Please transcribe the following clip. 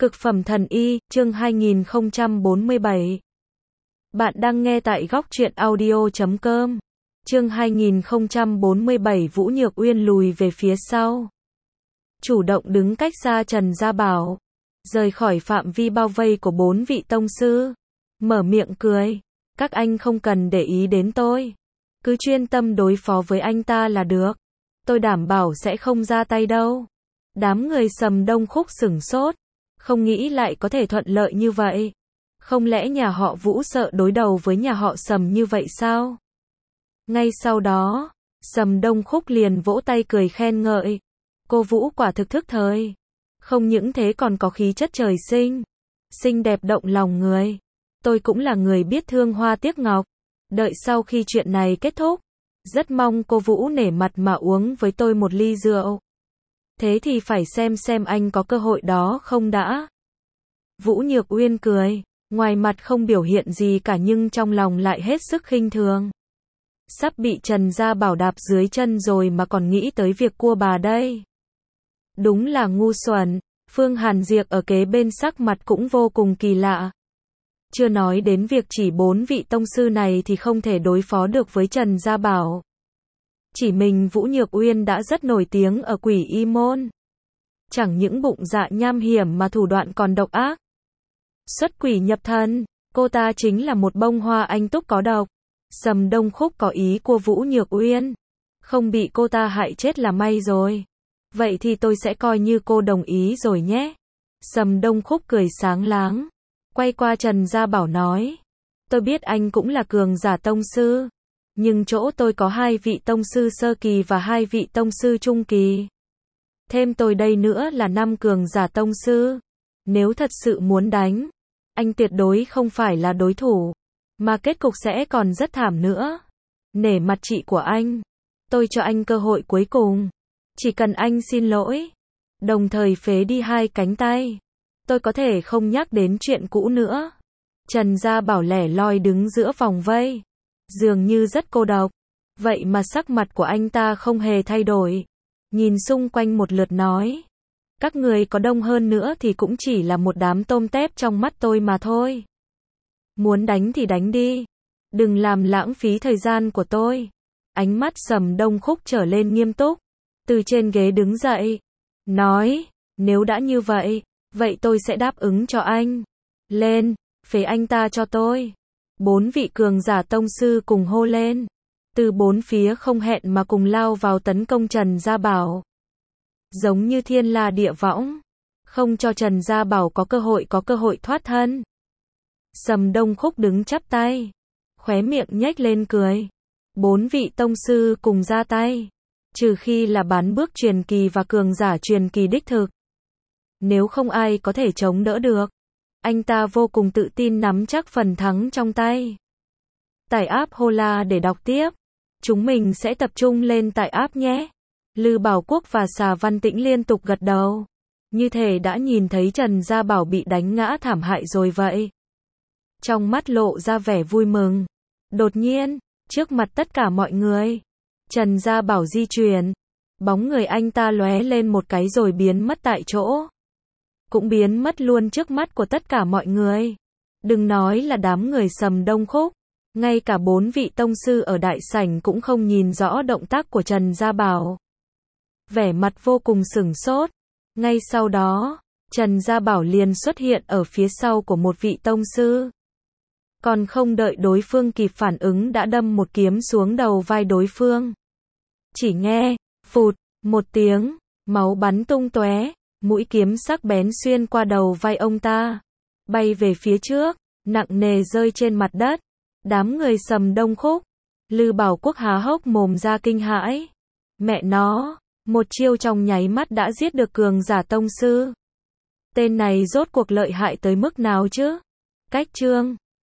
Cực phẩm thần y, chương 2047. Bạn đang nghe tại góc truyện audio.com. Chương 2047 Vũ Nhược Uyên lùi về phía sau. Chủ động đứng cách xa Trần Gia Bảo. Rời khỏi phạm vi bao vây của 4 vị tông sư. Mở miệng cười. Các anh không cần để ý đến tôi. Cứ chuyên tâm đối phó với anh ta là được. Tôi đảm bảo sẽ không ra tay đâu. Đám người Sầm Đông Khúc sửng sốt. Không nghĩ lại có thể thuận lợi như vậy. Không lẽ nhà họ Vũ sợ đối đầu với nhà họ Sầm như vậy sao? Ngay sau đó, Sầm Đông Khúc liền vỗ tay cười khen ngợi. Cô Vũ quả thực thức thời. Không những thế còn có khí chất trời sinh. Xinh đẹp động lòng người. Tôi cũng là người biết thương hoa tiếc ngọc. Đợi sau khi chuyện này kết thúc, rất mong cô Vũ nể mặt mà uống với tôi một ly rượu. Thế thì phải xem anh có cơ hội đó không đã. Vũ Nhược Uyên cười, ngoài mặt không biểu hiện gì cả nhưng trong lòng lại hết sức khinh thường. Sắp bị Trần Gia Bảo đạp dưới chân rồi mà còn nghĩ tới việc cua bà đây. Đúng là ngu xuẩn. Phương Hàn Diệp ở kế bên sắc mặt cũng vô cùng kỳ lạ. Chưa nói đến việc chỉ 4 vị tông sư này thì không thể đối phó được với Trần Gia Bảo. Chỉ mình Vũ Nhược Uyên đã rất nổi tiếng ở Quỷ Y môn. Chẳng những bụng dạ nham hiểm mà thủ đoạn còn độc ác. Xuất quỷ nhập thần, cô ta chính là một bông hoa anh túc có độc. Sầm Đông Khúc có ý của Vũ Nhược Uyên. Không bị cô ta hại chết là may rồi. Vậy thì tôi sẽ coi như cô đồng ý rồi nhé. Sầm Đông Khúc cười sáng láng. Quay qua Trần Gia Bảo nói. Tôi biết anh cũng là cường giả tông sư. Nhưng chỗ tôi có 2 vị tông sư sơ kỳ và 2 vị tông sư trung kỳ. Thêm tôi đây nữa là 5 cường giả tông sư. Nếu thật sự muốn đánh, anh tuyệt đối không phải là đối thủ. Mà kết cục sẽ còn rất thảm nữa. Nể mặt chị của anh, tôi cho anh cơ hội cuối cùng. Chỉ cần anh xin lỗi, đồng thời phế đi 2 cánh tay, tôi có thể không nhắc đến chuyện cũ nữa. Trần Gia Bảo lẻ loi đứng giữa vòng vây. Dường như rất cô độc. Vậy mà sắc mặt của anh ta không hề thay đổi. Nhìn xung quanh một lượt nói. Các người có đông hơn nữa thì cũng chỉ là một đám tôm tép trong mắt tôi mà thôi. Muốn đánh thì đánh đi. Đừng làm lãng phí thời gian của tôi. Ánh mắt Sầm Đông Khúc trở lên nghiêm túc. Từ trên ghế đứng dậy. Nói, nếu đã như vậy, vậy tôi sẽ đáp ứng cho anh. Lên, phế anh ta cho tôi. 4 vị cường giả tông sư cùng hô lên. Từ 4 phía không hẹn mà cùng lao vào tấn công Trần Gia Bảo. Giống như thiên la địa võng. Không cho Trần Gia Bảo có cơ hội thoát thân. Sầm Đông Khúc đứng chắp tay. Khóe miệng nhếch lên cười. 4 vị tông sư cùng ra tay. Trừ khi là bán bước truyền kỳ và cường giả truyền kỳ đích thực. Nếu không ai có thể chống đỡ được. Anh ta vô cùng tự tin nắm chắc phần thắng trong tay. Tải app Hola để đọc tiếp. Chúng mình sẽ tập trung lên tải app nhé. Lư Bảo Quốc và Xà Văn Tĩnh liên tục gật đầu. Như thể đã nhìn thấy Trần Gia Bảo bị đánh ngã thảm hại rồi vậy. Trong mắt lộ ra vẻ vui mừng. Đột nhiên, trước mặt tất cả mọi người, Trần Gia Bảo di chuyển. Bóng người anh ta lóe lên một cái rồi biến mất tại chỗ. Cũng biến mất luôn trước mắt của tất cả mọi người. Đừng nói là đám người Sầm Đông Khúc. Ngay cả 4 vị tông sư ở đại sảnh cũng không nhìn rõ động tác của Trần Gia Bảo. Vẻ mặt vô cùng sửng sốt. Ngay sau đó, Trần Gia Bảo liền xuất hiện ở phía sau của một vị tông sư. Còn không đợi đối phương kịp phản ứng đã đâm một kiếm xuống đầu vai đối phương. Chỉ nghe, phụt, một tiếng, máu bắn tung tóe, mũi kiếm sắc bén xuyên qua đầu vai ông ta. Bay về phía trước, nặng nề rơi trên mặt đất. Đám người Sầm Đông Khúc, Lư Bảo Quốc há hốc mồm ra kinh hãi. Mẹ nó, một chiêu trong nháy mắt đã giết được cường giả tông sư. Tên này rốt cuộc lợi hại tới mức nào chứ? Cách chương